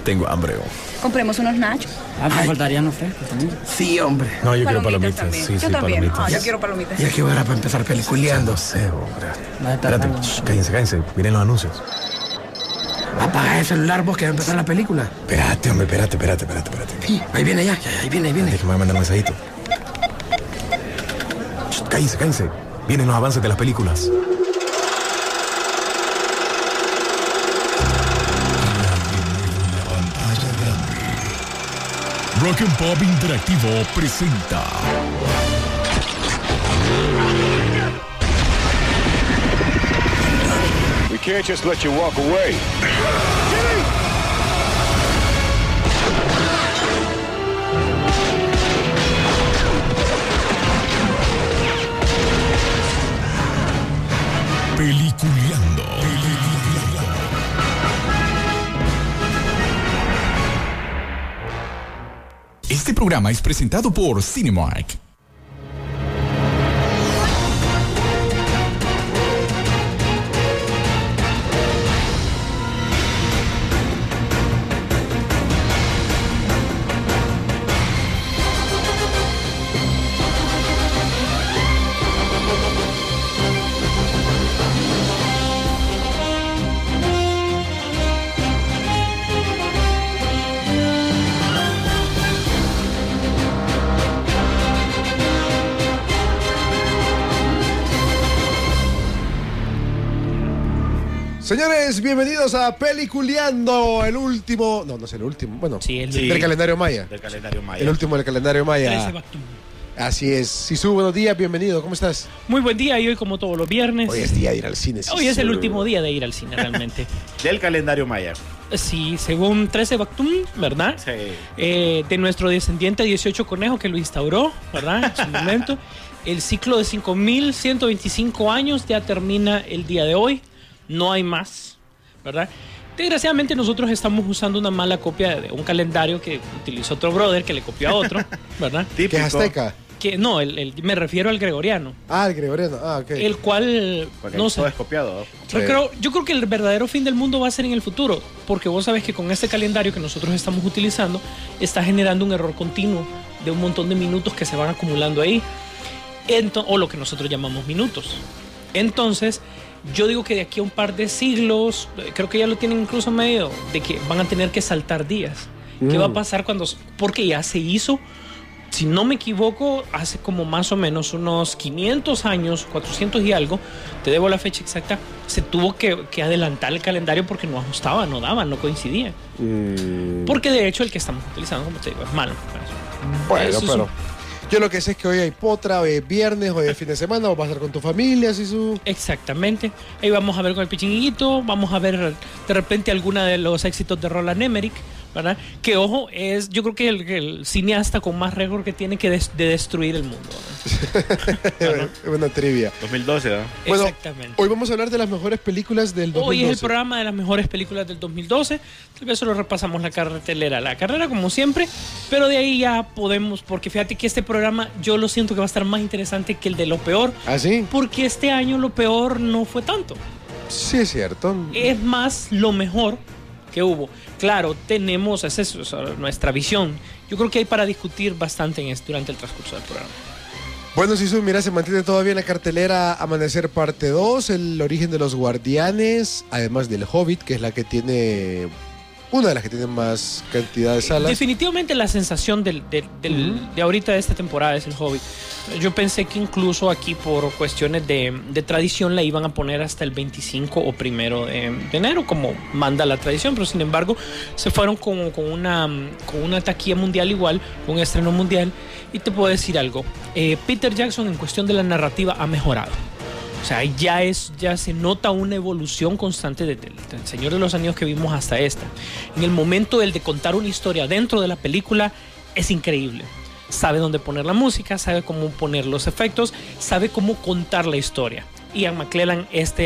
Tengo hambre. Compremos unos nachos. Me faltarían los frescos también. Sí, hombre. No, yo quiero palomitas. También. Sí, Yo también. palomitas. Yo quiero palomitas. Ya que hora para empezar peliculeando. No sé, hombre. Espérate, cállense. Miren los anuncios. Apaga el celular vos que va a empezar la película. Espérate, hombre, espérate. Sí, ahí viene ya, ahí viene. Déjame mandar un mensajito. Cállense. Vienen los avances de las películas. Rock and Pop Interactivo presenta We can't just let you walk away. Peliculeando. Este programa es presentado por Cinemark. Señores, bienvenidos a Peliculeando, el último... No es el último, bueno, Sí, del calendario maya. Del calendario maya. El último del calendario 13 maya. Bactum. Así es. Sisu, buenos días, bienvenido, ¿cómo estás? Muy buen día, y hoy como todos los viernes. Hoy es día de ir al cine, Sisu. Hoy es el último día de ir al cine realmente. Del calendario maya. Sí, según 13 Bactum, ¿verdad? Sí. De nuestro descendiente 18 Conejo que lo instauró, ¿verdad? En su momento. El ciclo de 5.125 años ya termina el día de hoy. No hay más, ¿verdad? Desgraciadamente nosotros estamos usando una mala copia de un calendario que utilizó otro brother que le copió a otro, ¿verdad? ¿Qué es azteca? Que no, me refiero al gregoriano. Ah, el gregoriano, ok. El cual, Porque no sé. todo es copiado. Sí. Yo creo que el verdadero fin del mundo va a ser en el futuro, porque vos sabés que con este calendario que nosotros estamos utilizando está generando un error continuo de un montón de minutos que se van acumulando ahí, o lo que nosotros llamamos minutos. Entonces, yo digo que de aquí a un par de siglos, creo que ya lo tienen incluso medido, de que van a tener que saltar días. ¿Qué va a pasar porque ya se hizo? Si no me equivoco, hace como más o menos unos 500 años, 400 y algo, te debo la fecha exacta, se tuvo que adelantar el calendario porque no ajustaba, no daba, no coincidía. Porque de hecho el que estamos utilizando, como te digo, es malo. Bueno, Eso es pero... Yo lo que sé es que hoy hay potra, hoy es viernes, hoy es fin de semana, vos vas a estar con tu familia, Sisu. Exactamente. Ahí vamos a ver con el pichinguito, vamos a ver de repente alguna de los éxitos de Roland Emmerich, ¿verdad? Que ojo, yo creo que el cineasta con más récord que tiene de destruir el mundo. Es una trivia. 2012, ¿no? Bueno, Exactamente. hoy vamos a hablar de las mejores películas del 2012. Hoy es el programa de las mejores películas del 2012. Tal vez solo repasamos la carrera como siempre, pero de ahí ya podemos, porque fíjate que este programa yo lo siento que va a estar más interesante que el de lo peor. ¿Ah, sí? Porque este año lo peor no fue tanto. Sí, es cierto. Es más lo mejor que hubo. Claro, tenemos, esa es nuestra visión. Yo creo que hay para discutir bastante durante el transcurso del programa. Bueno, Sisu, mira, se mantiene todavía en la cartelera Amanecer parte 2, El origen de los guardianes, además del Hobbit, que es la que tiene... Una de las que tiene más cantidad de salas. Definitivamente la sensación de ahorita de esta temporada es el Hobbit. Yo pensé que incluso aquí por cuestiones de tradición la iban a poner hasta el 25 o 1 de enero, como manda la tradición, pero sin embargo se fueron con una taquilla mundial igual, con un estreno mundial. Y te puedo decir algo, Peter Jackson en cuestión de la narrativa ha mejorado. O sea, ya se nota una evolución constante del Señor de los Anillos que vimos hasta esta. En el momento de contar una historia dentro de la película es increíble. Sabe dónde poner la música, sabe cómo poner los efectos, sabe cómo contar la historia. Ian McKellen,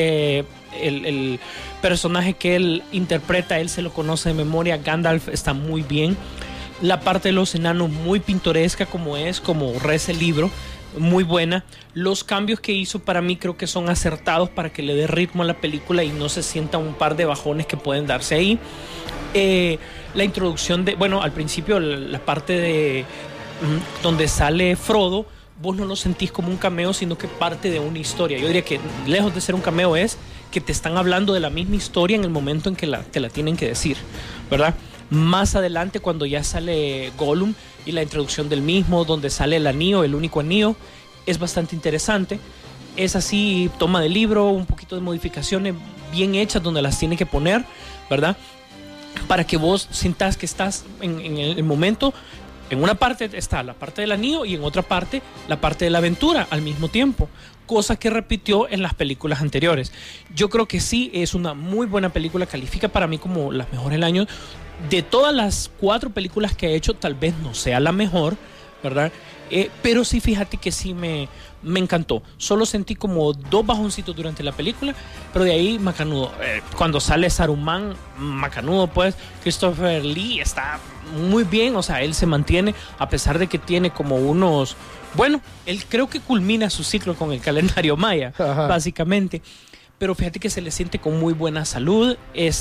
el personaje que él interpreta, él se lo conoce de memoria. Gandalf está muy bien. La parte de los enanos muy pintoresca como reza el libro. muy buena. Los cambios que hizo para mí creo que son acertados para que le dé ritmo a la película y no se sienta un par de bajones que pueden darse ahí. La introducción de, bueno, al principio la parte de donde sale Frodo, vos no lo sentís como un cameo, sino que parte de una historia. Yo diría que lejos de ser un cameo es que te están hablando de la misma historia en el momento en que te la tienen que decir, ¿verdad? Más adelante, cuando ya sale Gollum y la introducción del mismo, donde sale el anillo, el único anillo, es bastante interesante. Es así, toma de libro, un poquito de modificaciones bien hechas donde las tiene que poner, ¿verdad? Para que vos sintas que estás en el momento. En una parte está la parte del anillo y en otra parte la parte de la aventura al mismo tiempo, cosa que repitió en las películas anteriores. Yo creo que sí, es una muy buena película, califica para mí como las mejores del año. De todas las 4 películas que ha hecho, tal vez no sea la mejor, ¿verdad? Pero sí, fíjate que sí me encantó. Solo sentí como 2 bajoncitos durante la película, pero de ahí macanudo. Cuando sale Saruman, macanudo, pues. Christopher Lee está muy bien, o sea, él se mantiene a pesar de que tiene como unos... Bueno, él creo que culmina su ciclo con el calendario maya, básicamente. Pero fíjate que se le siente con muy buena salud.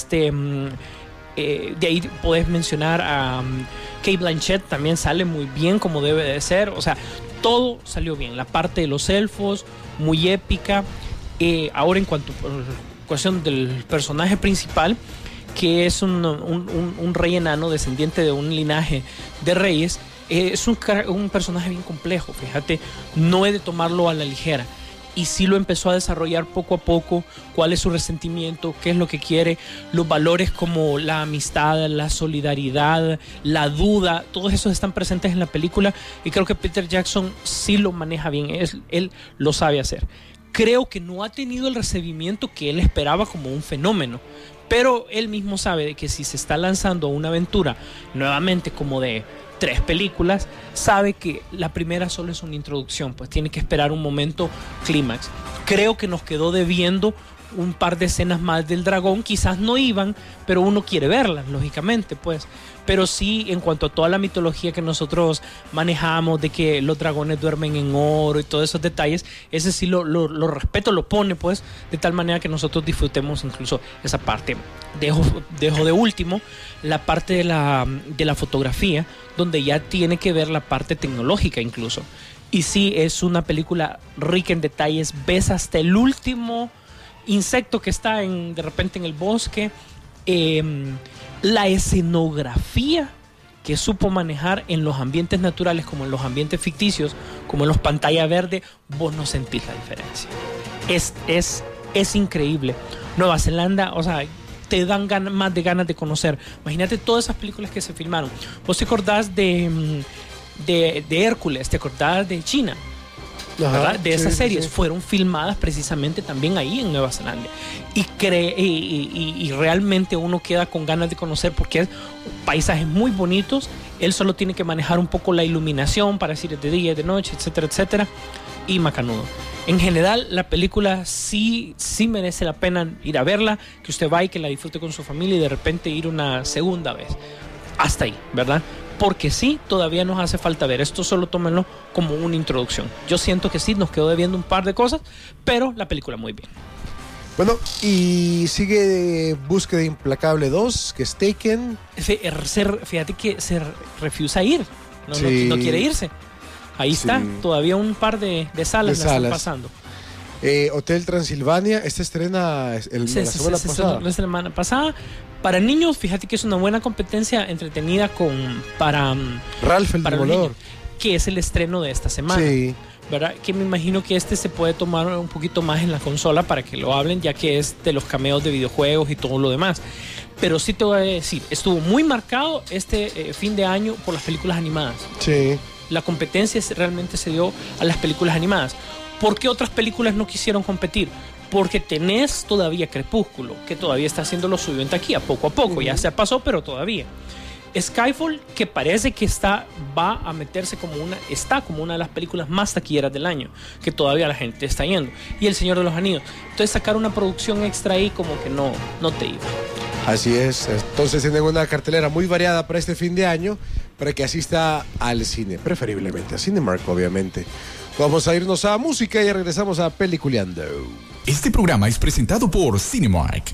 De ahí podés mencionar a Cate Blanchett, también sale muy bien como debe de ser. O sea, todo salió bien. La parte de los elfos, muy épica. Ahora en cuanto a cuestión del personaje principal, que es un rey enano descendiente de un linaje de reyes, es un personaje bien complejo, fíjate, no he de tomarlo a la ligera. Y sí lo empezó a desarrollar poco a poco, cuál es su resentimiento, qué es lo que quiere, los valores como la amistad, la solidaridad, la duda, todos esos están presentes en la película y creo que Peter Jackson sí lo maneja bien, él lo sabe hacer. Creo que no ha tenido el recibimiento que él esperaba como un fenómeno, pero él mismo sabe de que si se está lanzando una aventura nuevamente como de 3 películas, sabe que la primera solo es una introducción, pues tiene que esperar un momento clímax. Creo que nos quedó debiendo un par de escenas más del dragón, quizás no iban, pero uno quiere verlas, lógicamente, pues. Pero sí, en cuanto a toda la mitología que nosotros manejamos, de que los dragones duermen en oro y todos esos detalles, ese sí lo respeto, lo pone, pues, de tal manera que nosotros disfrutemos incluso esa parte. Dejo de último la parte de la fotografía, donde ya tiene que ver la parte tecnológica incluso. Y sí, es una película rica en detalles, ves hasta el último insecto que está de repente en el bosque, la escenografía que supo manejar en los ambientes naturales como en los ambientes ficticios, como en los pantallas verdes, vos no sentís la diferencia. Es increíble. Nueva Zelanda, o sea, te dan más de ganas de conocer. Imagínate todas esas películas que se filmaron. Vos te acordás de Hércules, te acordás de China. ¿verdad? De esas series fueron filmadas precisamente también ahí en Nueva Zelanda y realmente uno queda con ganas de conocer porque es paisajes muy bonitos. Él solo tiene que manejar un poco la iluminación para decir de día, de noche, etcétera, etcétera, y macanudo. En general la película sí merece la pena ir a verla, que usted vaya y que la disfrute con su familia y de repente ir una segunda vez. Hasta ahí, ¿verdad? Porque sí, todavía nos hace falta ver. Esto solo tómenlo como una introducción. Yo siento que sí, nos quedó debiendo un par de cosas, pero la película muy bien. Bueno, y sigue Búsqueda Implacable 2, que es Taken. Fíjate que se refusa a ir. No quiere irse. Ahí está, todavía un par de salas la están pasando. Hotel Transilvania, esta estrena la semana pasada. Para niños, fíjate que es una buena competencia entretenida para Ralph el Demoledor, que es el estreno de esta semana. Sí. ¿Verdad? Que me imagino que se puede tomar un poquito más en la consola para que lo hablen, ya que es de los cameos de videojuegos y todo lo demás. Pero sí te voy a decir, estuvo muy marcado fin de año por las películas animadas. Sí. La competencia realmente se dio a las películas animadas. ¿Por qué otras películas no quisieron competir? Porque tenés todavía Crepúsculo, que todavía está haciendo lo suyo en taquilla, poco a poco, ya se pasó, pero todavía. Skyfall, que parece que va a meterse como una de las películas más taquilleras del año, que todavía la gente está yendo. Y El Señor de los Anillos. Entonces sacar una producción extra ahí como que no te iba. Así es. Entonces tienen una cartelera muy variada para este fin de año, para que asista al cine, preferiblemente a Cinemark, obviamente. Vamos a irnos a música y regresamos a Peliculeando. Este programa es presentado por Cinemark.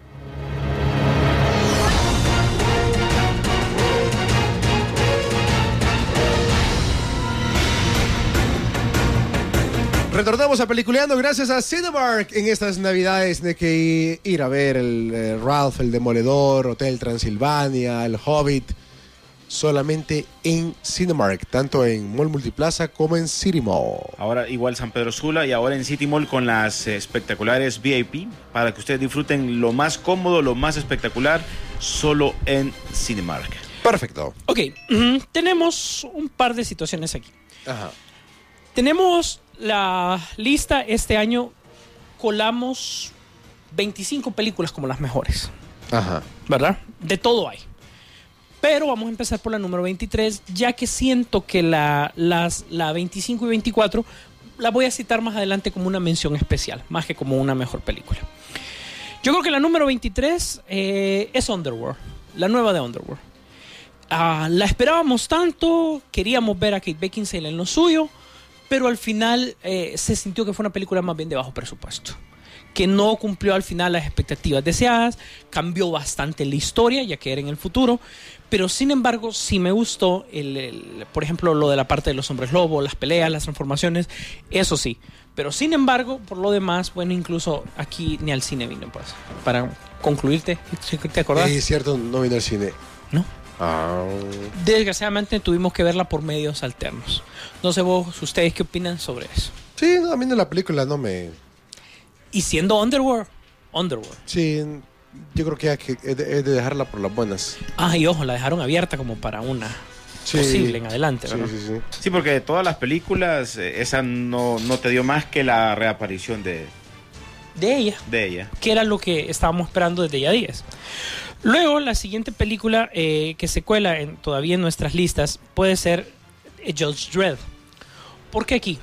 Retornamos a Peliculeando gracias a Cinemark. En estas navidades de que ir a ver el Ralph el Demoledor, Hotel Transilvania, el Hobbit, solamente en Cinemark, tanto en Mall Multiplaza como en City Mall. Ahora igual San Pedro Sula y ahora en City Mall con las espectaculares VIP para que ustedes disfruten lo más cómodo, lo más espectacular, solo en Cinemark. Perfecto. Ok, tenemos un par de situaciones aquí. Ajá. Tenemos la lista, este año colamos 25 películas como las mejores. Ajá. ¿Verdad? De todo hay. Pero vamos a empezar por la número 23, ya que siento que la 25 y 24 la voy a citar más adelante como una mención especial, más que como una mejor película. Yo creo que la número 23 es Underworld, la nueva de Underworld. La esperábamos tanto, queríamos ver a Kate Beckinsale en lo suyo, pero al final se sintió que fue una película más bien de bajo presupuesto, que no cumplió al final las expectativas deseadas, cambió bastante la historia, ya que era en el futuro, pero sin embargo sí me gustó, por ejemplo, lo de la parte de los hombres lobo, las peleas, las transformaciones, eso sí. Pero sin embargo, por lo demás, bueno, incluso aquí ni al cine vino, pues. Para concluirte, ¿te acordás? Es cierto, no vino al cine. ¿No? Ah. Desgraciadamente tuvimos que verla por medios alternos. No sé vos, ustedes qué opinan sobre eso. Sí, no, a mí no, la película no me... Y siendo Underworld. Sí, yo creo que he de dejarla por las buenas. Y ojo, la dejaron abierta como para una posible en adelante, ¿verdad? Sí. Sí, porque de todas las películas, esa no te dio más que la reaparición de ella. Que era lo que estábamos esperando desde ya días. Luego, la siguiente película que se cuela todavía en nuestras listas puede ser Judge Dredd. ¿Por qué aquí?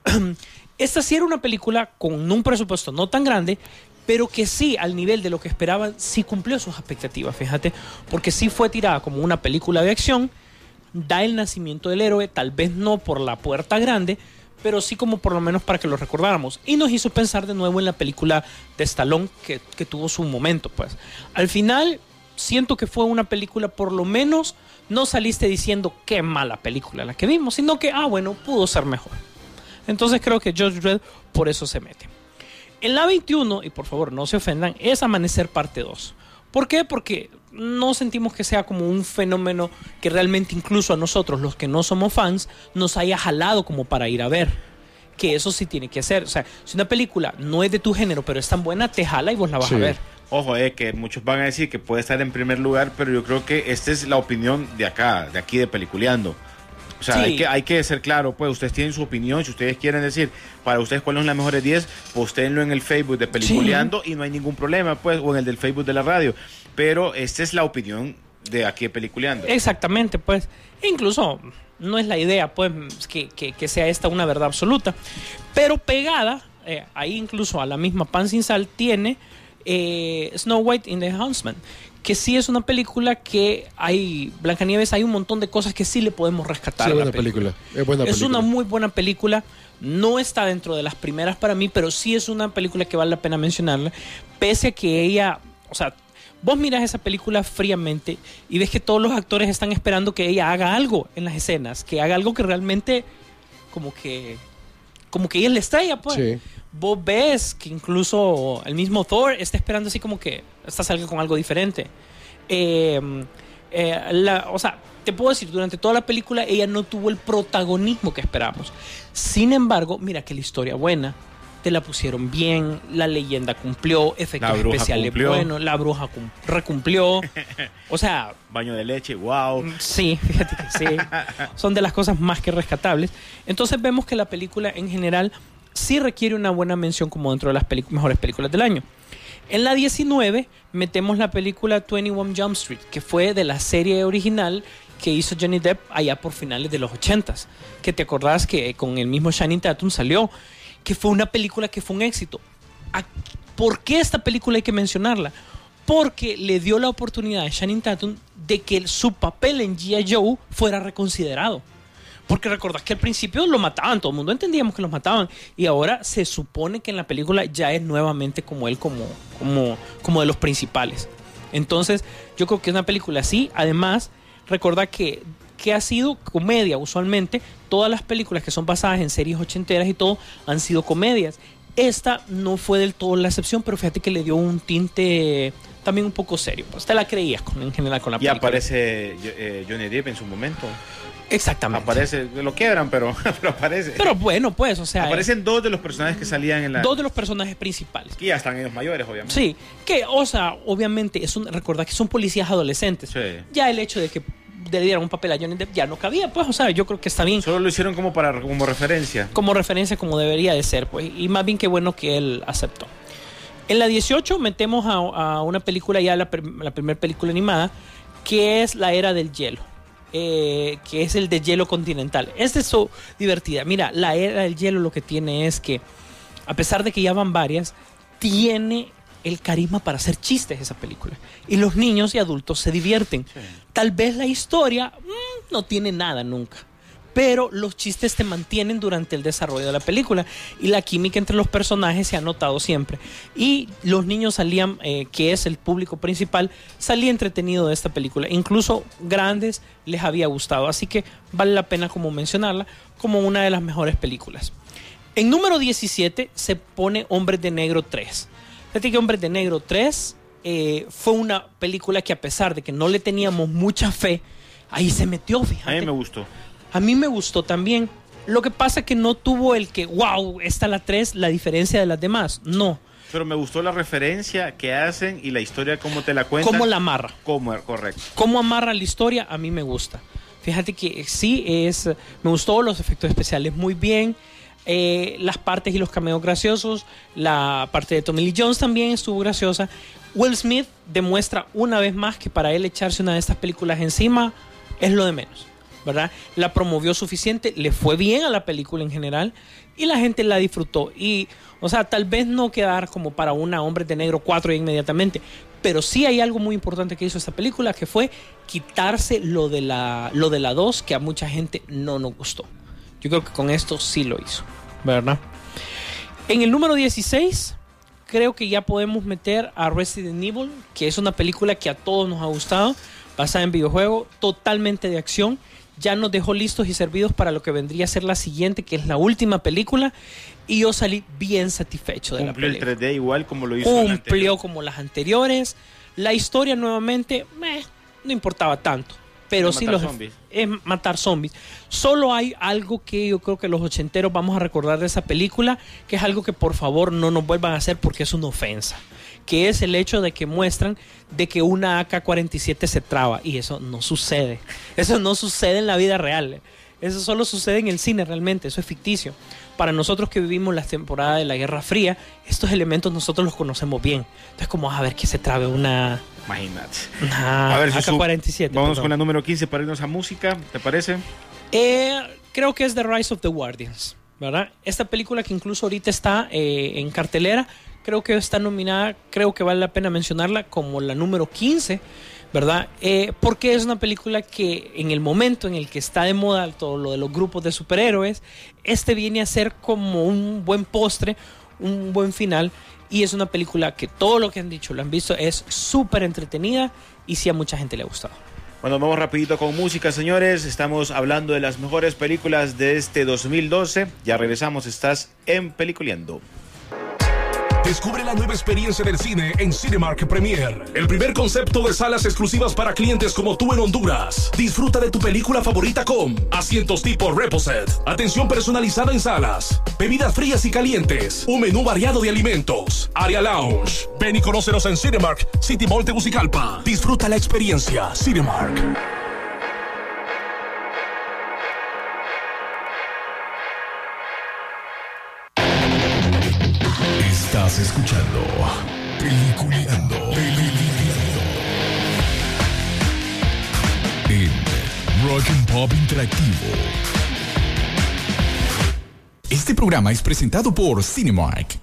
Esta sí era una película con un presupuesto no tan grande, pero que sí, al nivel de lo que esperaban, sí cumplió sus expectativas, fíjate, porque sí fue tirada como una película de acción, da el nacimiento del héroe, tal vez no por la puerta grande, pero sí como por lo menos para que lo recordáramos, y nos hizo pensar de nuevo en la película de Stallone que tuvo su momento, pues. Al final, siento que fue una película, por lo menos, no saliste diciendo qué mala película la que vimos, sino que, bueno, pudo ser mejor. Entonces creo que Judge Dredd por eso se mete. En la 21, y por favor no se ofendan, es Amanecer parte 2. ¿Por qué? Porque no sentimos que sea como un fenómeno que realmente incluso a nosotros, los que no somos fans, nos haya jalado como para ir a ver. Que eso sí tiene que ser. O sea, si una película no es de tu género, pero es tan buena, te jala y vos la vas a ver. Ojo, que muchos van a decir que puede estar en primer lugar, pero yo creo que esta es la opinión de aquí de Peliculeando. O sea, sí. hay que ser claro, pues ustedes tienen su opinión, si ustedes quieren decir para ustedes cuáles son las mejores 10, postéenlo en el Facebook de Peliculeando y no hay ningún problema, pues, o en el del Facebook de la radio. Pero esta es la opinión de aquí de Peliculeando. Exactamente, pues. Incluso no es la idea, pues, que sea esta una verdad absoluta. Pero pegada, ahí incluso a la misma Pan Sin Sal, tiene Snow White and the Huntsman, que sí es una película que hay, Blancanieves, hay un montón de cosas que sí le podemos rescatar. Sí, a la buena película. Es buena película. Una muy buena película. No está dentro de las primeras para mí, pero sí es una película que vale la pena mencionarla. Pese a que ella, o sea, vos miras esa película fríamente y ves que todos los actores están esperando que ella haga algo en las escenas, que haga algo que realmente como que ella es la estrella, pues. Sí. Vos ves que incluso el mismo Thor está esperando así como que esta salga con algo diferente. O sea, te puedo decir, durante toda la película ella no tuvo el protagonismo que esperamos. Sin embargo, mira que la historia buena, te la pusieron bien, la leyenda cumplió, efectos especiales buenos, la bruja recumplió. O sea, baño de leche, wow. Sí, fíjate que sí. Son de las cosas más que rescatables. Entonces vemos que la película en general sí requiere una buena mención como dentro de las mejores películas del año. En la 19 metemos la película 21 Jump Street, que fue de la serie original que hizo Johnny Depp allá por finales de los 80s. Que te acordás que con el mismo Channing Tatum salió, que fue una película que fue un éxito. ¿Por qué esta película hay que mencionarla? Porque le dio la oportunidad a Channing Tatum de que su papel en G.I. Joe fuera reconsiderado. Porque recordás que al principio lo mataban, todo el mundo entendíamos que los mataban. Y ahora se supone que en la película ya es nuevamente como él, como de los principales. Entonces, yo creo que es una película así. Además, recordá que ha sido comedia. Usualmente, todas las películas que son basadas en series ochenteras y todo han sido comedias. Esta no fue del todo la excepción, pero fíjate que le dio un tinte también un poco serio. Pues te la creías en general con la película. Y aparece Johnny Depp en su momento. Exactamente. Aparece, lo quiebran, pero aparece. Pero bueno, pues, o sea... Aparecen dos de los personajes que salían en la... Dos de los personajes principales. Que ya están ellos mayores, obviamente. Sí, que, o sea, obviamente, recordad que son policías adolescentes. Sí. Ya el hecho de que le dieran un papel a Johnny Depp ya no cabía, pues, o sea, yo creo que está bien. Solo lo hicieron como referencia. Como referencia, como debería de ser, pues. Y más bien que bueno que él aceptó. En la 18 metemos a una película, ya la primera película animada, que es La Era del Hielo. Que es el de hielo continental. Esta es divertida. Mira, La Era del Hielo lo que tiene es que, a pesar de que ya van varias, tiene el carisma para hacer chistes esa película. Y los niños y adultos se divierten. Sí. Tal vez la historia no tiene nada nunca, pero los chistes te mantienen durante el desarrollo de la película y la química entre los personajes se ha notado siempre. Y los niños salían, que es el público principal, salía entretenido de esta película. Incluso grandes les había gustado, así que vale la pena como mencionarla como una de las mejores películas. En número 17 se pone Hombres de Negro 3. Fíjate que Hombres de Negro 3 fue una película que, a pesar de que no le teníamos mucha fe, ahí se metió, fíjate. A mí me gustó. A mí me gustó también. Lo que pasa es que no tuvo el que, wow, esta la 3, la diferencia de las demás. No. Pero me gustó la referencia que hacen y la historia, cómo te la cuentan. Cómo la amarra. Correcto. Cómo amarra la historia, a mí me gusta. Fíjate que sí, me gustó los efectos especiales muy bien. Las partes y los cameos graciosos. La parte de Tommy Lee Jones también estuvo graciosa. Will Smith demuestra una vez más que para él echarse una de estas películas encima es lo de menos, ¿verdad? La promovió suficiente, le fue bien a la película en general y la gente la disfrutó. Y, o sea, tal vez no quedar como para una Hombres de Negro 4 inmediatamente, pero sí hay algo muy importante que hizo esta película, que fue quitarse lo de la 2, que a mucha gente no nos gustó. Yo creo que con esto sí lo hizo, ¿verdad? En el número 16, creo que ya podemos meter a Resident Evil, que es una película que a todos nos ha gustado, basada en videojuego, totalmente de acción. Ya nos dejó listos y servidos para lo que vendría a ser la siguiente, que es la última película, y yo salí bien satisfecho de la película. Cumplió el 3D igual como lo hizo. Cumplió como las anteriores. La historia nuevamente no importaba tanto, pero sí es matar zombies. Solo hay algo que yo creo que los ochenteros vamos a recordar de esa película, que es algo que por favor no nos vuelvan a hacer porque es una ofensa, que es el hecho de que muestran de que una AK-47 se traba, y eso no sucede. Eso no sucede en la vida real. Eso solo sucede en el cine realmente, eso es ficticio. Para nosotros que vivimos la temporada de la Guerra Fría, estos elementos nosotros los conocemos bien. Entonces, ¿cómo vas a ver que se trabe una... Imagínate. A ver, AK-47. Vamos con la número 15 para irnos a música, ¿te parece? Creo que es The Rise of the Guardians, ¿verdad? Esta película que incluso ahorita está en cartelera, creo que está nominada, creo que vale la pena mencionarla como la número 15, ¿verdad? Porque es una película que en el momento en el que está de moda todo lo de los grupos de superhéroes, viene a ser como un buen postre, un buen final, y es una película que todo lo que han dicho, lo han visto, es súper entretenida y sí a mucha gente le ha gustado. Bueno, vamos rapidito con música, señores. Estamos hablando de las mejores películas de este 2012. Ya regresamos, estás en Peliculeando. Descubre la nueva experiencia del cine en Cinemark Premier. El primer concepto de salas exclusivas para clientes como tú en Honduras. Disfruta de tu película favorita con asientos tipo Reposet, atención personalizada en salas, bebidas frías y calientes, un menú variado de alimentos, área lounge. Ven y conócenos en Cinemark City Mall Tegucigalpa. Disfruta la experiencia Cinemark. Estás escuchando Peliculeando en Rock and Pop Interactivo. Este programa es presentado por Cinemark.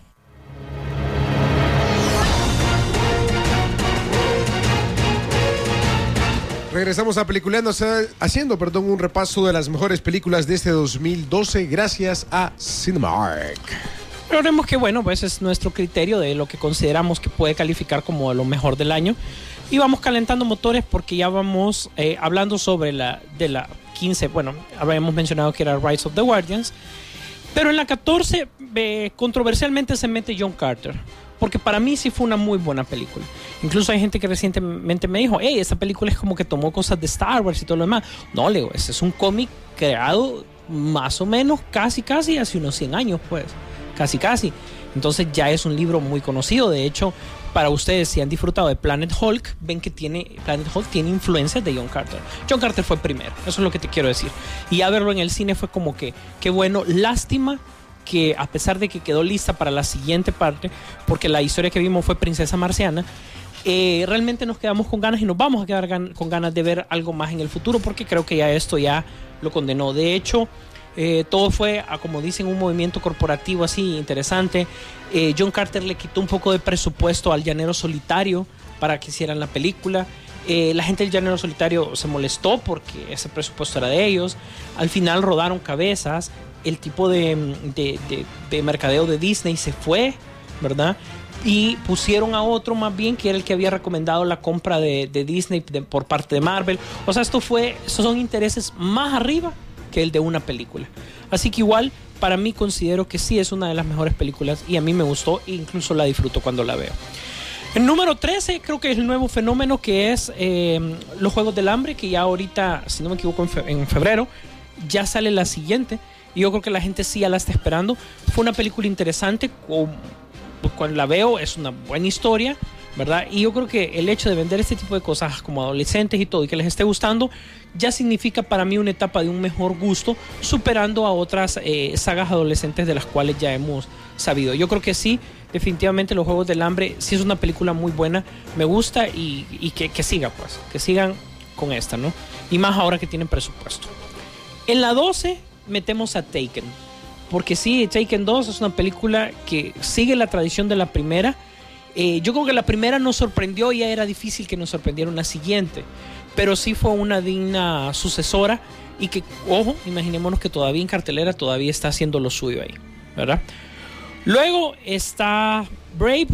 Regresamos a Peliculeando, haciendo un repaso de las mejores películas de este 2012 gracias a Cinemark. Pero vemos que bueno, pues es nuestro criterio de lo que consideramos que puede calificar como lo mejor del año. Y vamos calentando motores porque ya vamos hablando sobre la 15. Bueno, habíamos mencionado que era Rise of the Guardians. Pero en la 14, controversialmente se mete John Carter. Porque para mí sí fue una muy buena película. Incluso hay gente que recientemente me dijo, hey, esa película es como que tomó cosas de Star Wars y todo lo demás. No, Leo, ese es un cómic creado más o menos casi hace unos 100 años, pues. Casi. Entonces ya es un libro muy conocido. De hecho, para ustedes, si han disfrutado de Planet Hulk, ven que Planet Hulk tiene influencias de John Carter. John Carter fue primero, eso es lo que te quiero decir. Y a verlo en el cine fue como que, qué bueno, lástima que a pesar de que quedó lista para la siguiente parte, porque la historia que vimos fue Princesa Marciana, realmente nos quedamos con ganas y nos vamos a quedar con ganas de ver algo más en el futuro, porque creo que ya esto ya lo condenó. De hecho, todo fue, como dicen, un movimiento corporativo así interesante. John Carter le quitó un poco de presupuesto al Llanero Solitario para que hicieran la película. La gente del Llanero Solitario se molestó porque ese presupuesto era de ellos. Al final rodaron cabezas. El tipo de mercadeo de Disney se fue, ¿verdad? Y pusieron a otro más bien que era el que había recomendado la compra de Disney por parte de Marvel. O sea, estos son intereses más arriba que el de una película. Así que igual, para mí considero que sí es una de las mejores películas y a mí me gustó e incluso la disfruto cuando la veo. El número 13 creo que es el nuevo fenómeno que es los Juegos del Hambre, que ya ahorita, si no me equivoco, en febrero ya sale la siguiente. Y yo creo que la gente sí ya la está esperando. Fue una película interesante. Cuando la veo es una buena historia, ¿verdad? Y yo creo que el hecho de vender este tipo de cosas como adolescentes y todo y que les esté gustando ya significa para mí una etapa de un mejor gusto, superando a otras sagas adolescentes de las cuales ya hemos sabido. Yo creo que sí, definitivamente Los Juegos del Hambre sí es una película muy buena. Me gusta y que siga, pues. Que sigan con esta, ¿no? Y más ahora que tienen presupuesto. En la 12 metemos a Taken. Porque sí, Taken 2 es una película que sigue la tradición de la primera. Yo creo que la primera nos sorprendió y ya era difícil que nos sorprendiera una siguiente. Pero sí fue una digna sucesora y que, ojo, imaginémonos que todavía en cartelera todavía está haciendo lo suyo ahí, ¿verdad? Luego está Brave,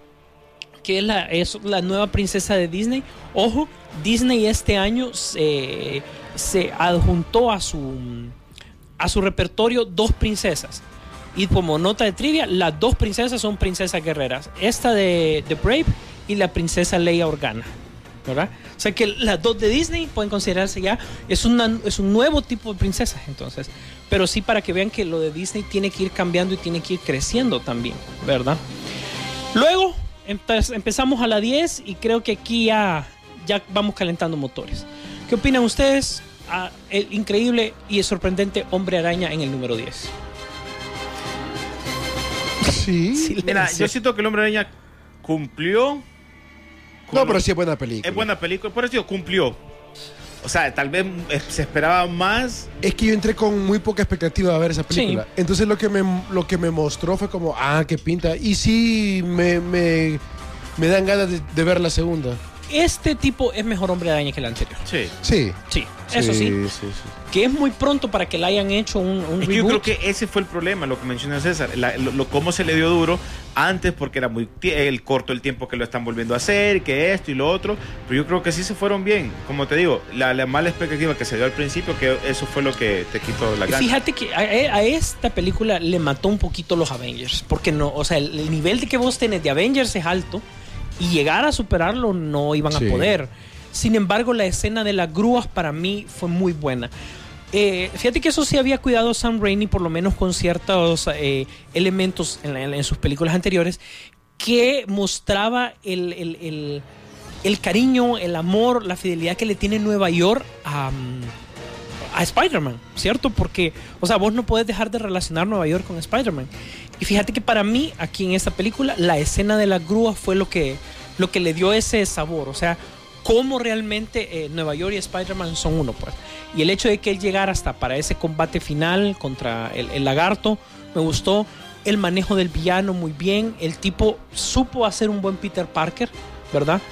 que es la nueva princesa de Disney. Ojo, Disney este año se adjuntó a su repertorio 2 princesas. Y como nota de trivia, las 2 princesas son princesas guerreras. Esta de Brave y la princesa Leia Organa, ¿verdad? O sea que las 2 de Disney pueden considerarse ya, es un nuevo tipo de princesas, entonces. Pero sí, para que vean que lo de Disney tiene que ir cambiando y tiene que ir creciendo también, ¿verdad? Luego empezamos a la 10 y creo que aquí ya vamos calentando motores. ¿Qué opinan ustedes? El increíble y sorprendente Hombre Araña en el número 10. Sí. Mira, yo siento que el Hombre Araña cumplió. No, pero sí es buena película. Es buena película, por eso cumplió. O sea, tal vez se esperaba más. Es que yo entré con muy poca expectativa a ver esa película. Sí. Entonces lo que me mostró fue como, qué pinta. Y sí me dan ganas de ver la segunda. Este tipo es mejor Hombre Araña que el anterior. Sí. Eso sí. Que es muy pronto para que le hayan hecho un reboot. Yo creo que ese fue el problema, lo que menciona César. Cómo se le dio duro antes, porque era muy corto el tiempo que lo están volviendo a hacer, que esto y lo otro. Pero yo creo que sí se fueron bien. Como te digo, la mala expectativa que se dio al principio, que eso fue lo que te quitó la gana. Fíjate que a esta película le mató un poquito los Avengers. Porque no, o sea, el nivel de que vos tenés de Avengers es alto. Y llegar a superarlo no iban a poder. Sin embargo, la escena de las grúas para mí fue muy buena. Fíjate que eso sí había cuidado Sam Raimi, por lo menos con ciertos elementos en sus películas anteriores, que mostraba el cariño, el amor, la fidelidad que le tiene Nueva York a Spider-Man, ¿cierto? Porque, o sea, vos no podés dejar de relacionar Nueva York con Spider-Man. Y fíjate que para mí, aquí en esta película, la escena de las grúas fue lo que le dio ese sabor. O sea, cómo realmente Nueva York y Spider-Man son uno, pues. Y el hecho de que él llegara hasta para ese combate final contra el lagarto, me gustó. El manejo del villano muy bien. El tipo supo hacer un buen Peter Parker, ¿verdad?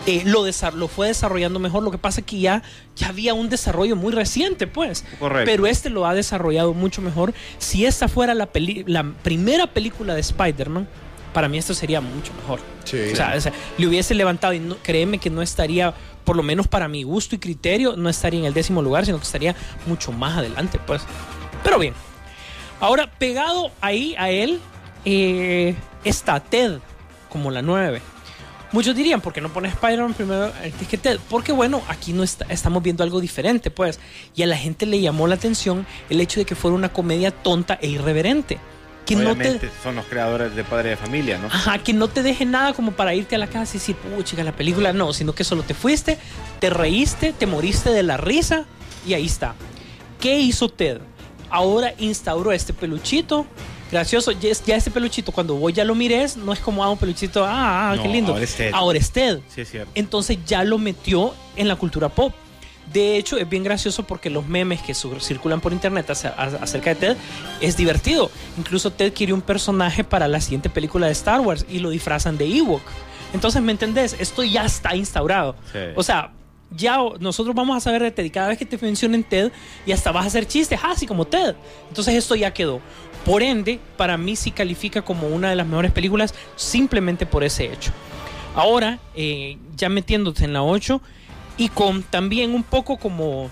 lo fue desarrollando mejor. Lo que pasa es que ya había un desarrollo muy reciente, pues. Correcto. Pero lo ha desarrollado mucho mejor. Si esta fuera la primera película de Spider-Man, para mí esto sería mucho mejor. Sí. O sea, le hubiese levantado y créeme que no estaría, por lo menos para mi gusto y criterio, no estaría en el 10º lugar, sino que estaría mucho más adelante, pues. Pero bien. Ahora, pegado ahí a él, está Ted como la 9. Muchos dirían, ¿por qué no pones Spider-Man primero antes que Ted? Porque bueno, aquí no estamos viendo algo diferente, pues. Y a la gente le llamó la atención el hecho de que fuera una comedia tonta e irreverente. Que obviamente son los creadores de Padre de Familia, ¿no? Ajá, que no te deje nada como para irte a la casa y decir, chica, la película no, sino que solo te fuiste, te reíste, te moriste de la risa y ahí está. ¿Qué hizo Ted? Ahora instauró este peluchito gracioso. Ya este peluchito, cuando vos ya lo mires, no es como un peluchito, no, qué lindo. Ahora es Ted. Sí, es cierto. Entonces ya lo metió en la cultura pop. De hecho, es bien gracioso porque los memes que circulan por internet acerca de Ted es divertido. Incluso Ted quiere un personaje para la siguiente película de Star Wars y lo disfrazan de Ewok. Entonces, ¿me entendés? Esto ya está instaurado. Sí. O sea, ya nosotros vamos a saber de Ted y cada vez que te mencionen Ted y hasta vas a hacer chistes, así como Ted. Entonces esto ya quedó. Por ende, para mí sí califica como una de las mejores películas simplemente por ese hecho. Ahora, ya metiéndote en la 8 y con también un poco como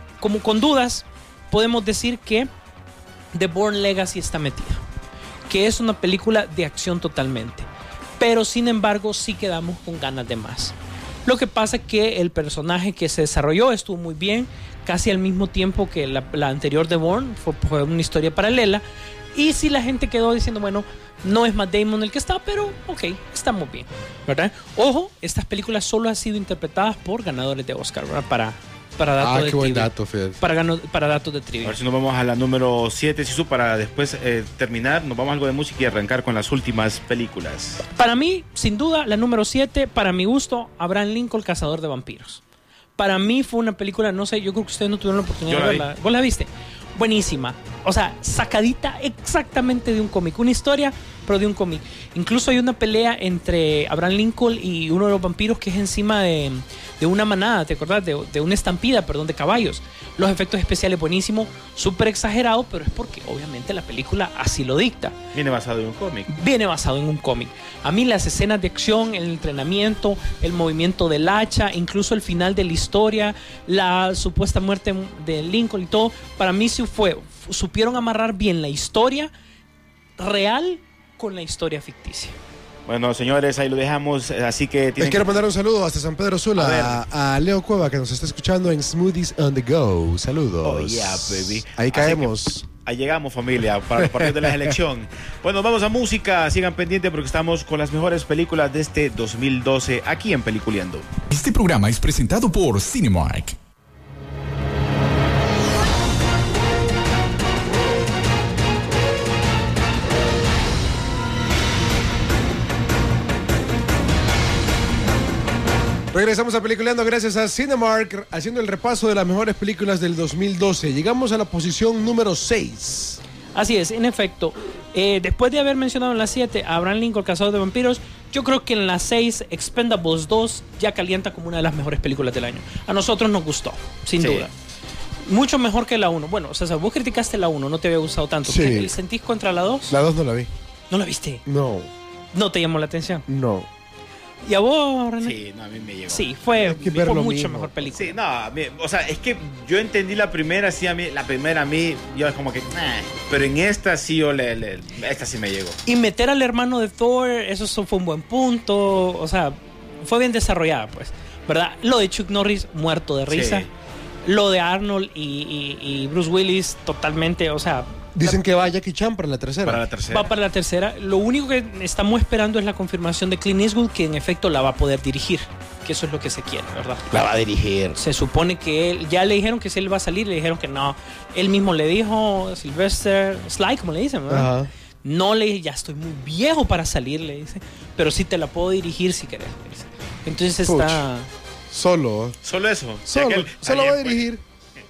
con dudas, podemos decir que The Bourne Legacy está metida, que es una película de acción totalmente, pero sin embargo sí quedamos con ganas de más. Lo que pasa es que el personaje que se desarrolló estuvo muy bien, casi al mismo tiempo que la anterior The Bourne, fue una historia paralela, y sí la gente quedó diciendo, bueno, no es Matt Damon el que está, pero ok, estamos bien, ¿verdad? Ojo, estas películas solo han sido interpretadas por ganadores de Oscar, ¿verdad? Para datos de qué buen trivia. dato, Fed. Para datos de A trivia. ver si nos vamos a la número 7, Sisu, para después terminar, nos vamos a algo de música y arrancar con las últimas películas. Para mí, sin duda, la número 7, para mi gusto, Abraham Lincoln, Cazador de Vampiros. Para mí fue una película, no sé, yo creo que ustedes no tuvieron la oportunidad de verla. ¿Vos la viste? Buenísima. O sea, sacadita exactamente de un cómic. Una historia, pero de un cómic. Incluso hay una pelea entre Abraham Lincoln y uno de los vampiros que es encima de una manada, ¿te acordás? De una estampida, de caballos. Los efectos especiales buenísimos, súper exagerados, pero es porque obviamente la película así lo dicta. Viene basado en un cómic. Viene basado en un cómic. A mí las escenas de acción, el entrenamiento, el movimiento del hacha, incluso el final de la historia, la supuesta muerte de Lincoln y todo, para mí sí supieron amarrar bien la historia real con la historia ficticia. Bueno, señores, ahí lo dejamos, así que Les quiero mandar un saludo hasta San Pedro Sula a Leo Cueva, que nos está escuchando en Smoothies on the Go. Saludos. Oh, yeah, baby. Ahí caemos. Ahí llegamos, familia, para los partidos de la selección. Bueno, vamos a música. Sigan pendientes porque estamos con las mejores películas de este 2012 aquí en Peliculeando. Este programa es presentado por Cinemark. Regresamos a Peliculeando gracias a Cinemark, haciendo el repaso de las mejores películas del 2012. Llegamos a la posición número 6. Así es, en efecto. Después de haber mencionado en la 7 a Abraham Lincoln, Cazador de Vampiros, yo creo que en la 6 Expendables 2 ya calienta como una de las mejores películas del año. A nosotros nos gustó, sin duda. Mucho mejor que la 1. Bueno, César, vos criticaste la 1, no te había gustado tanto. Sí. ¿Qué sentís contra la 2? La 2 no la vi. ¿No la viste? No. ¿No te llamó la atención? No. ¿Y a vos, René? Sí, no, a mí me llegó. Sí, fue mucho mismo. mejor película. Sí, no, o sea, es que yo entendí la primera, sí, la primera a mí, yo es como que, pero en esta sí esta sí me llegó. Y meter al hermano de Thor, eso fue un buen punto, o sea, fue bien desarrollada, pues, ¿verdad? Lo de Chuck Norris, muerto de risa. Sí. Lo de Arnold y Bruce Willis, totalmente, o sea... Dicen que va Jackie Chan para la tercera. Va para la tercera. Lo único que estamos esperando es la confirmación de Clint Eastwood, que en efecto la va a poder dirigir. Que eso es lo que se quiere, ¿verdad? La va a dirigir. Se supone que él, ya le dijeron que si él va a salir, le dijeron que no. Él mismo le dijo, Sylvester Sly, como le dicen, ¿verdad? Ajá. No le dije, ya estoy muy viejo para salir, le dice. Pero sí te la puedo dirigir si querés, le dice. Entonces está... Solo. Solo eso. Solo va a dirigir.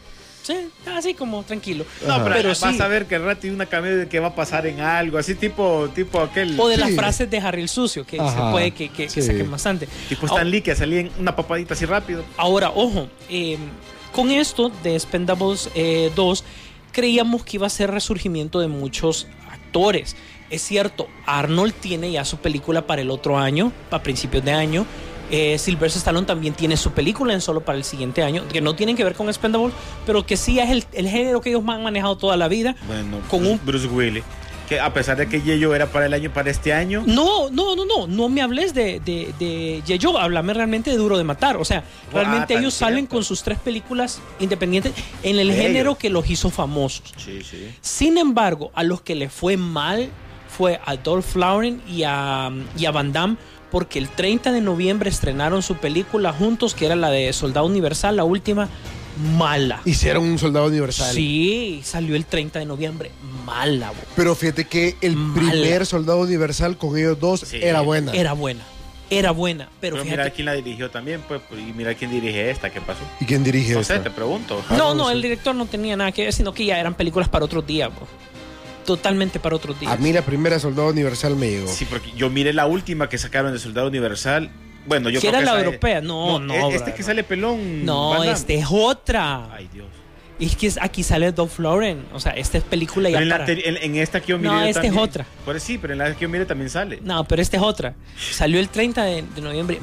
Sí, así como tranquilo. No, pero sí. vas a ver que el rato hay una cameo de que va a pasar en algo, así tipo aquel. O de las Sí. frases de Harry el Sucio, que Ajá. se puede que Sí. saquen bastante. Tipo Stan Lee, que salía en una papadita así rápido. Ahora, ojo, con esto de Expendables 2, creíamos que iba a ser resurgimiento de muchos actores. Es cierto, Arnold tiene ya su película para el otro año, para principios de año. Sylvester Stallone también tiene su película en solo para el siguiente año, que no tienen que ver con Expendables, pero que sí es el género que ellos han manejado toda la vida. Bueno, con un Bruce Willis. Que a pesar de que Yeyo era para este año. No me hables de Yeyo, háblame realmente de Duro de Matar. O sea, realmente ellos salen con sus 3 películas independientes en el género que los hizo famosos. Sí, sí. Sin embargo, a los que le fue mal fue a Dolph Lundgren y a Van Damme, porque el 30 de noviembre estrenaron su película juntos, que era la de Soldado Universal, la última. Mala. Hicieron un Soldado Universal. Sí, salió el 30 de noviembre. Mala, bo. Pero fíjate que el primer Soldado Universal con ellos dos era buena. Era buena, pero fíjate. Mira quién la dirigió también, pues, y mira quién dirige esta, ¿qué pasó? ¿Y quién dirige No esta? sé, te pregunto. No, el director no tenía nada que ver, sino que ya eran películas para otros días, bo. Totalmente para otros días. A mí la primera Soldado Universal me llegó. Sí, porque yo miré la última que sacaron de Soldado Universal. Bueno, yo ¿Qué creo era que la esa europea? No, este que sale pelón. No, Van Damme. este es otra. Ay, Dios. Es que aquí sale Dolph Lundgren. O sea, esta es película ya Pero para... en esta que yo miré No, esta también. es otra. Pues sí, pero en la que yo miré también sale. No, pero esta es otra. Salió el 30 de noviembre.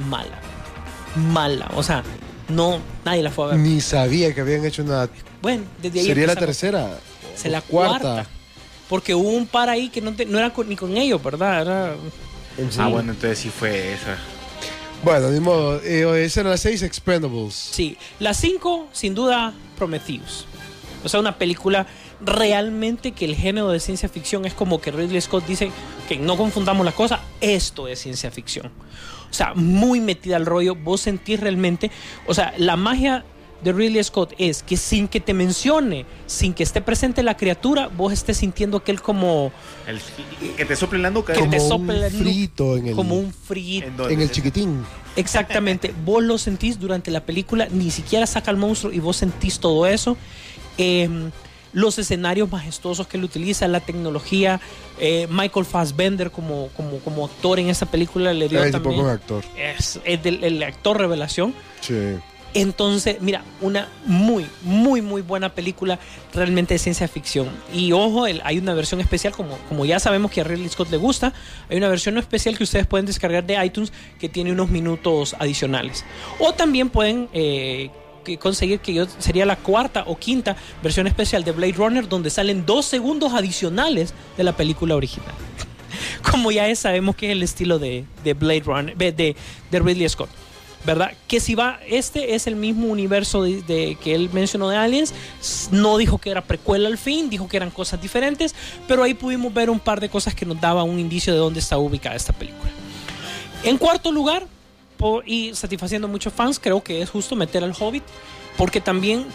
Mala. O sea, no, nadie la fue a ver. Ni sabía que habían hecho una. Bueno, desde ahí Sería la empezaron. tercera. Se la o cuarta. Porque hubo un par ahí que no era ni con ellos, ¿verdad? Era... Sí. Ah, bueno, entonces sí fue esa. Bueno, ni modo. Esa era la 6, Expendables. Sí, la 5, sin duda, Prometheus. O sea, una película realmente que el género de ciencia ficción es como que Ridley Scott dice que no confundamos las cosas, esto es ciencia ficción. O sea, muy metida al rollo, vos sentís realmente, o sea, la magia de Ridley Scott es que sin que te mencione, sin que esté presente la criatura, vos estés sintiendo que él como... que te sople en la nuca. Que te Como sople un la nuca, frito en el. como un frito. En el chiquitín. Exactamente, vos lo sentís durante la película, ni siquiera saca al monstruo y vos sentís todo eso. Los escenarios majestuosos que él utiliza, la tecnología, Michael Fassbender como actor en esa película le dio también. Tipo actor. Es el actor revelación. Sí. Entonces, mira, una muy buena película realmente de ciencia ficción. Y ojo, hay una versión especial, como ya sabemos que a Ridley Scott le gusta, hay una versión especial que ustedes pueden descargar de iTunes que tiene unos minutos adicionales. O también pueden conseguir, que sería la 4ª o 5ª versión especial de Blade Runner, donde salen 2 segundos adicionales de la película original. Como ya sabemos que es el estilo de Blade Runner, de Ridley Scott, ¿verdad? Que si va, este es el mismo universo que él mencionó de Aliens. No dijo que era precuela al fin, dijo que eran cosas diferentes, pero ahí pudimos ver un par de cosas que nos daban un indicio de dónde está ubicada esta película. En cuarto lugar, y satisfaciendo a muchos fans, creo que es justo meter al Hobbit, porque también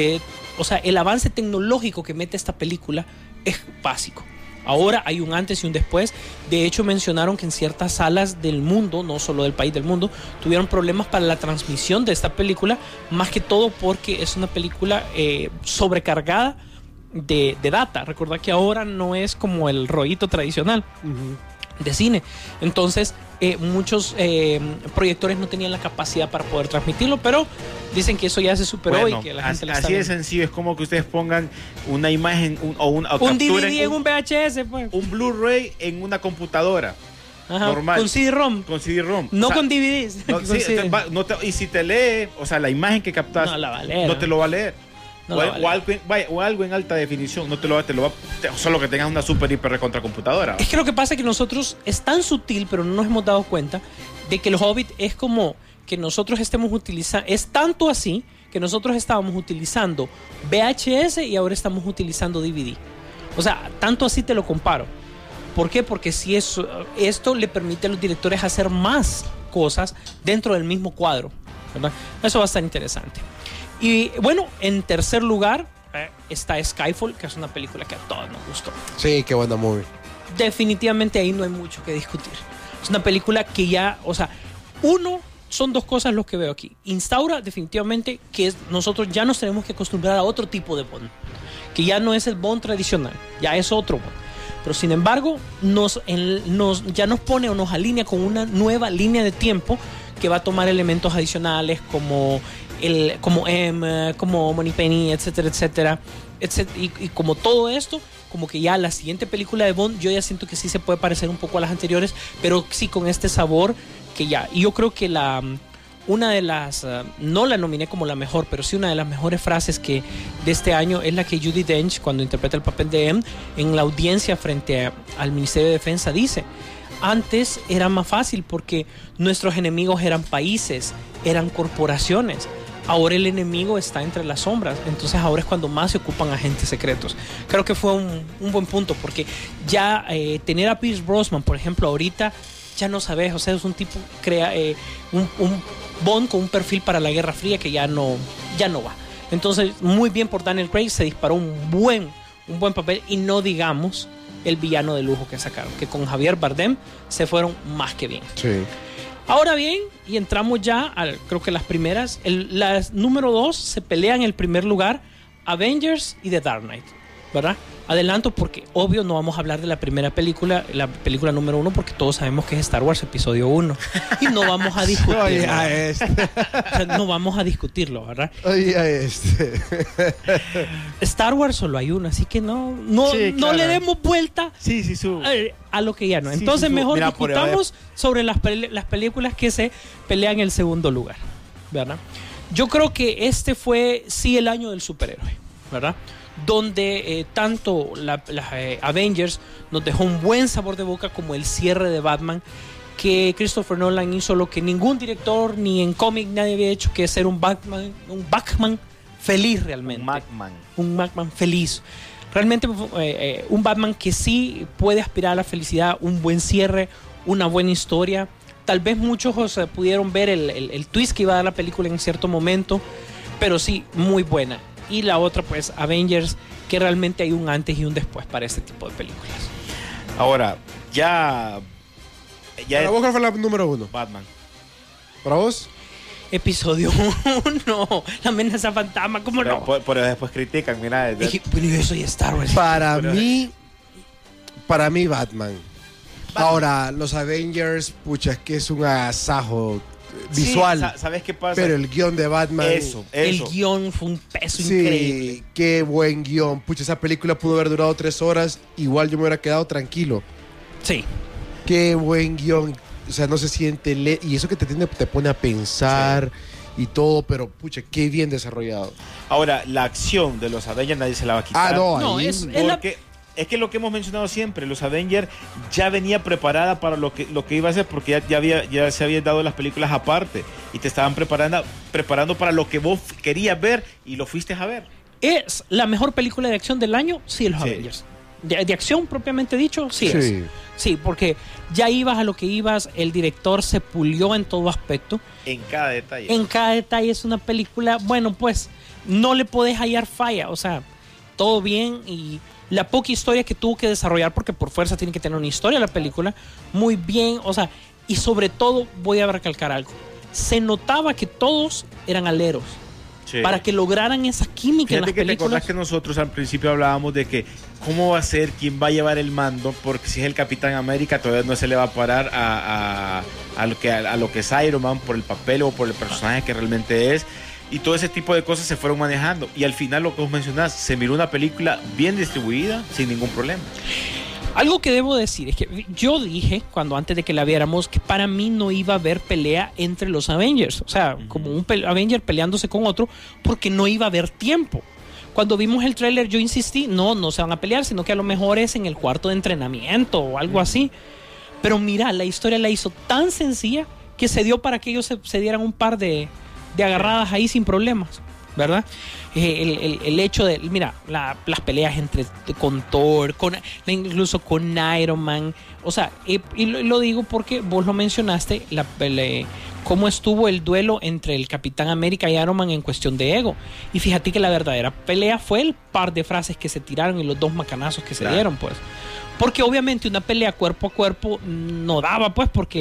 o sea, el avance tecnológico que mete esta película es básico. Ahora hay un antes y un después. De hecho, mencionaron que en ciertas salas del mundo, no solo del país, del mundo, tuvieron problemas para la transmisión de esta película, más que todo porque es una película sobrecargada de data. Recordad que ahora no es como el rollito tradicional de cine. Entonces, muchos proyectores no tenían la capacidad para poder transmitirlo, pero dicen que eso ya se superó, bueno, y que la gente la está así de viendo. sencillo. Es como que ustedes pongan una imagen o Un DVD en un VHS, pues. un Blu-ray en una computadora. Ajá, normal. con CD-ROM. Con CD-ROM. No O sea, con DVDs. no, Con sí, CD. y si te lee, o sea, la imagen que captas, No la va a leer, no te lo va a leer. No o, la va a leer. o algo en alta definición, no te lo va a... Solo que tengas una super hiper recontra computadora. Es que lo que pasa es que nosotros, es tan sutil, pero no nos hemos dado cuenta de que el Hobbit es como que nosotros estemos utilizando, es tanto así que nosotros estábamos utilizando VHS y ahora estamos utilizando DVD. O sea, tanto así te lo comparo. ¿Por qué? Porque si esto le permite a los directores hacer más cosas dentro del mismo cuadro, ¿verdad? Eso va a estar interesante. Y bueno, en tercer lugar está Skyfall, que es una película que a todos nos gustó. Sí, qué buena movie. Definitivamente ahí no hay mucho que discutir. Es una película que ya, o sea, uno son dos cosas lo que veo aquí. Instaura definitivamente que nosotros ya nos tenemos que acostumbrar a otro tipo de Bond, que ya no es el Bond tradicional, ya es otro Bond. Pero sin embargo, ya nos pone o nos alinea con una nueva línea de tiempo que va a tomar elementos adicionales como M, como Moneypenny, etcétera, etcétera, y como todo esto, como que ya la siguiente película de Bond, yo ya siento que sí se puede parecer un poco a las anteriores, pero sí con este sabor que ya. Y yo creo que una de las, no la nominé como la mejor, pero sí una de las mejores frases de este año es la que Judi Dench, cuando interpreta el papel de M, en la audiencia frente al Ministerio de Defensa, dice: antes era más fácil porque nuestros enemigos eran países, eran corporaciones. Ahora el enemigo está entre las sombras, entonces ahora es cuando más se ocupan agentes secretos. Creo que fue un buen punto, porque ya tener a Pierce Brosnan, por ejemplo, ahorita ya no sabes, o sea, es un tipo un Bond con un perfil para la Guerra Fría que ya no va. Entonces, muy bien por Daniel Craig, se disparó un buen papel, y no digamos el villano de lujo que sacaron, que con Javier Bardem se fueron más que bien. Sí. Ahora bien, y entramos ya creo que las primeras, las número 2 se pelean en el primer lugar, Avengers y The Dark Knight, ¿verdad? Adelanto porque obvio no vamos a hablar de la primera película, la película número 1, porque todos sabemos que es Star Wars Episodio 1 y no vamos a discutirlo. Oye, o sea, no vamos a discutirlo, ¿verdad? Oye, Star Wars solo hay uno, así que no le demos vuelta a lo que ya no. Entonces mejor discutamos sobre las películas que se pelean en el segundo lugar, ¿verdad? Yo creo que este fue sí el año del superhéroe, ¿verdad? Donde tanto las Avengers nos dejó un buen sabor de boca, como el cierre de Batman, que Christopher Nolan hizo lo que ningún director ni en cómic nadie había hecho, que es ser un Batman feliz realmente. Un Batman feliz. Realmente un Batman que sí puede aspirar a la felicidad, un buen cierre, una buena historia. Tal vez muchos pudieron ver el twist que iba a dar la película en cierto momento, pero sí, muy buena. Y la otra, pues, Avengers, que realmente hay un antes y un después para este tipo de películas. Ahora, ya ¿Para vos cuál fue la número 1? Batman. ¿Para vos? Episodio 1, la amenaza fantasma, ¿cómo no? Pero después critican, mira. Pero yo soy Star Wars. Para mí, Batman. Ahora, los Avengers, pucha, es que es un agasajo visual. Sí, ¿sabes qué pasa? Pero el guión de Batman. Eso. El guión fue un peso increíble. Sí, qué buen guión. Pucha, esa película pudo haber durado 3 horas. Igual yo me hubiera quedado tranquilo. Sí. Qué buen guión. O sea, no se siente. Y eso que te pone a pensar y todo, pero pucha, qué bien desarrollado. Ahora, la acción de los Avengers nadie se la va a quitar. Es que lo que hemos mencionado siempre, los Avengers ya venía preparada para lo que iba a ser, porque ya se habían dado las películas aparte y te estaban preparando para lo que vos querías ver y lo fuiste a ver. ¿Es la mejor película de acción del año? Sí, los Avengers. De acción propiamente dicho, sí es. Sí, porque ya ibas a lo que ibas, el director se pulió en todo aspecto. En cada detalle. En cada detalle. Es una película, bueno, pues no le podés hallar falla, o sea, todo bien. Y la poca historia que tuvo que desarrollar, porque por fuerza tiene que tener una historia la película, muy bien, o sea, y sobre todo voy a recalcar algo, se notaba que todos eran aleros. Sí. Para que lograran esa química. Fíjate en las películas. ¿Te acordás que nosotros al principio hablábamos de que cómo va a ser, quién va a llevar el mando? Porque si es el Capitán América todavía no se le va a parar a lo que es Iron Man por el papel o por el personaje que realmente es. Y todo ese tipo de cosas se fueron manejando. Y al final, lo que vos mencionás, se miró una película bien distribuida, sin ningún problema. Algo que debo decir es que yo dije, antes de que la viéramos, que para mí no iba a haber pelea entre los Avengers. O sea, como un Avenger peleándose con otro, porque no iba a haber tiempo. Cuando vimos el tráiler yo insistí, no se van a pelear, sino que a lo mejor es en el cuarto de entrenamiento o algo así. Pero mira, la historia la hizo tan sencilla que se dio para que ellos se dieran un par de agarradas ahí sin problemas, ¿verdad? El hecho de, mira, las peleas con Thor, incluso con Iron Man, o sea, y lo digo porque vos lo mencionaste, cómo estuvo el duelo entre el Capitán América y Iron Man en cuestión de ego. Y fíjate que la verdadera pelea fue el par de frases que se tiraron y los 2 macanazos que se dieron, pues. Porque obviamente una pelea cuerpo a cuerpo no daba, pues, porque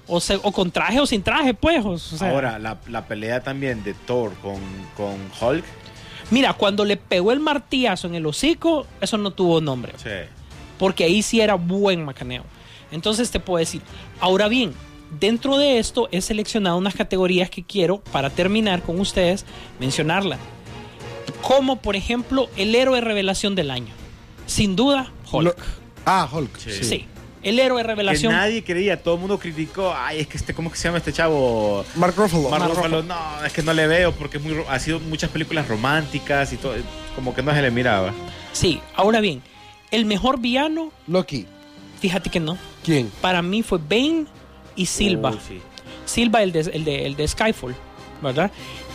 o con traje o sin traje, pues. O sea, ahora, la pelea también de Thor con Hulk. Mira, cuando le pegó el martillazo en el hocico, eso no tuvo nombre. Sí. Porque ahí sí era buen macaneo. Entonces te puedo decir, ahora bien, dentro de esto he seleccionado unas categorías que quiero, para terminar con ustedes, mencionarlas. Como por ejemplo, el héroe revelación del año. Sin duda, Hulk. Hulk. Sí. El héroe revelación. Que nadie creía, todo el mundo criticó. Ay, es que ¿cómo que se llama este chavo? Mark Ruffalo. Mark Ruffalo. No, es que no le veo porque ha sido muchas películas románticas y todo, como que no se le miraba. Sí, ahora bien, el mejor villano, Loki. fíjate que no. ¿Quién? Para mí fue Bane y Silva. Sí. Silva, el de Skyfall, ¿verdad?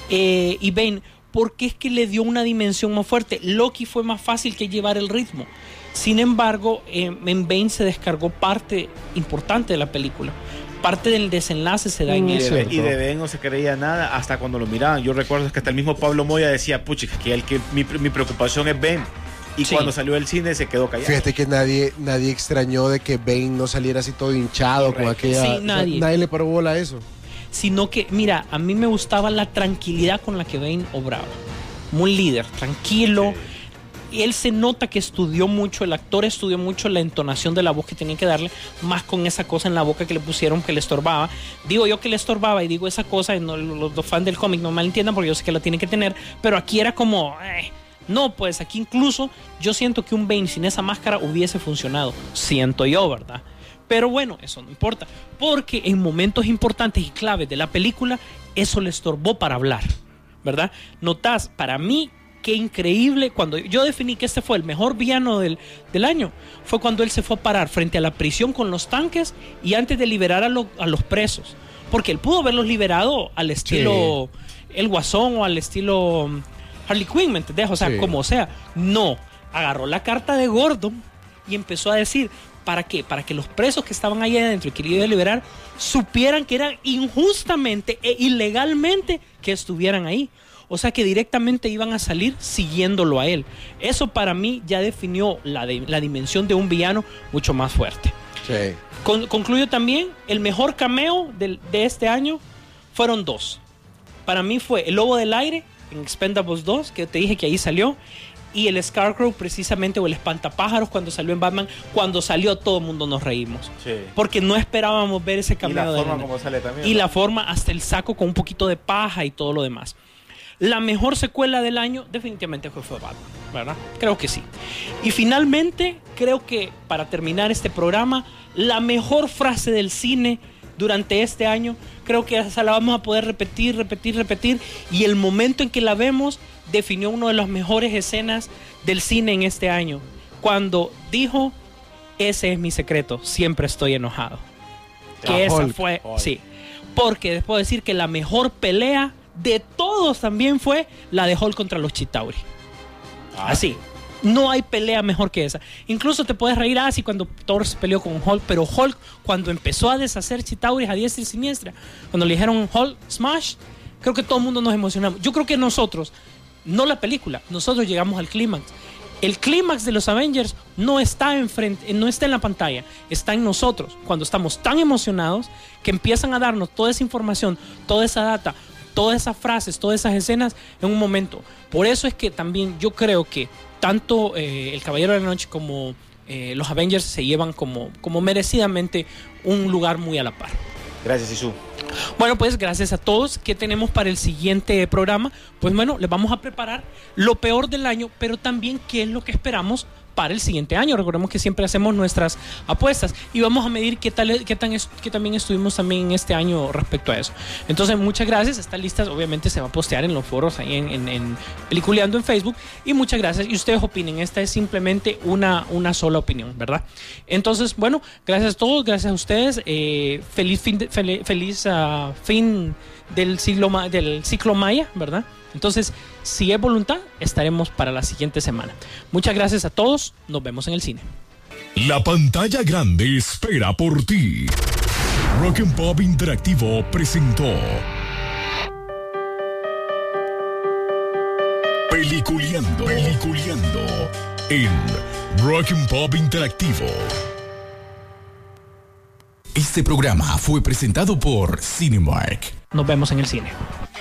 Y Bane, porque es que le dio una dimensión más fuerte. Loki fue más fácil que llevar el ritmo. Sin embargo, en Bane se descargó parte importante de la película. Parte del desenlace se da en eso. Y de Bane no se creía nada hasta cuando lo miraban. Yo recuerdo que hasta el mismo Pablo Moya decía, pucha, que mi preocupación es Bane. Y cuando salió del cine se quedó callado. Fíjate que nadie extrañó de que Bane no saliera así todo hinchado. Correcto. Con aquella... Sí, nadie. Nadie le paró bola a eso. Sino que, mira, a mí me gustaba la tranquilidad con la que Bane obraba. Muy líder, tranquilo. Sí. Él se nota que estudió mucho, el actor estudió mucho la entonación de la voz que tenía que darle, más con esa cosa en la boca que le pusieron que le estorbaba. Digo yo que le estorbaba y digo esa cosa, y no, los fans del cómic no me entiendan porque yo sé que la tienen que tener, pero aquí era como... No, pues aquí incluso yo siento que un Bane sin esa máscara hubiese funcionado. Siento yo, ¿verdad? Pero bueno, eso no importa. Porque en momentos importantes y claves de la película, eso le estorbó para hablar, ¿verdad? Notás, para mí, qué increíble. Cuando yo definí que este fue el mejor villano del año, fue cuando él se fue a parar frente a la prisión con los tanques y antes de liberar a los presos. Porque él pudo haberlos liberado al estilo El Guasón o al estilo... Harley Quinn, ¿me entendés? O sea, como sea. No, agarró la carta de Gordon y empezó a decir, ¿para qué? Para que los presos que estaban ahí adentro y que le iban a liberar supieran que eran injustamente e ilegalmente que estuvieran ahí. O sea, que directamente iban a salir siguiéndolo a él. Eso para mí ya definió la dimensión de un villano mucho más fuerte. Sí. Concluyo también, el mejor cameo de este año fueron dos. Para mí fue el Lobo del Aire en Expendables 2, que te dije que ahí salió, y el Scarecrow precisamente, o el Espantapájaros cuando salió en Batman. Cuando salió todo el mundo nos reímos, porque no esperábamos ver ese cameo. Y la forma como sale también, y la forma, hasta el saco con un poquito de paja y todo lo demás. La mejor secuela del año definitivamente fue Batman, ¿verdad? Creo que sí. Y finalmente, creo que para terminar este programa, la mejor frase del cine durante este año, creo que esa la vamos a poder repetir, y el momento en que la vemos definió una de las mejores escenas del cine en este año, cuando dijo, ese es mi secreto, siempre estoy enojado. Que esa fue, sí, porque después de decir que la mejor pelea de todos también fue la de Hulk contra los Chitauri. Así. No hay pelea mejor que esa. Incluso te puedes reír así cuando Thor se peleó con Hulk, pero Hulk, cuando empezó a deshacer Chitauris a diestra y siniestra, cuando le dijeron Hulk Smash, creo que todo el mundo nos emocionamos. Yo creo que nosotros, no la película, nosotros llegamos al clímax. El clímax de los Avengers no está no está en la pantalla, está en nosotros. Cuando estamos tan emocionados que empiezan a darnos toda esa información, toda esa data, todas esas frases, todas esas escenas en un momento. Por eso es que también yo creo que tanto El Caballero de la Noche como los Avengers se llevan como merecidamente un lugar muy a la par. Gracias, Isu. Bueno, pues gracias a todos. ¿Qué tenemos para el siguiente programa? Pues bueno, les vamos a preparar lo peor del año, pero también qué es lo que esperamos para el siguiente año. Recordemos que siempre hacemos nuestras apuestas y vamos a medir qué también estuvimos también en este año respecto a eso. Entonces, muchas gracias. Esta lista obviamente se va a postear en los foros ahí en Peliculeando en Facebook, y muchas gracias. Y ustedes opinen, esta es simplemente una sola opinión, ¿verdad? Entonces, bueno, gracias a todos, gracias a ustedes. Feliz fin del ciclo maya, ¿verdad? Entonces, si es voluntad, estaremos para la siguiente semana. Muchas gracias a todos. Nos vemos en el cine. La pantalla grande espera por ti. Rock and Pop Interactivo presentó Peliculeando en Rock and Pop Interactivo. Este programa fue presentado por Cinemark. Nos vemos en el cine.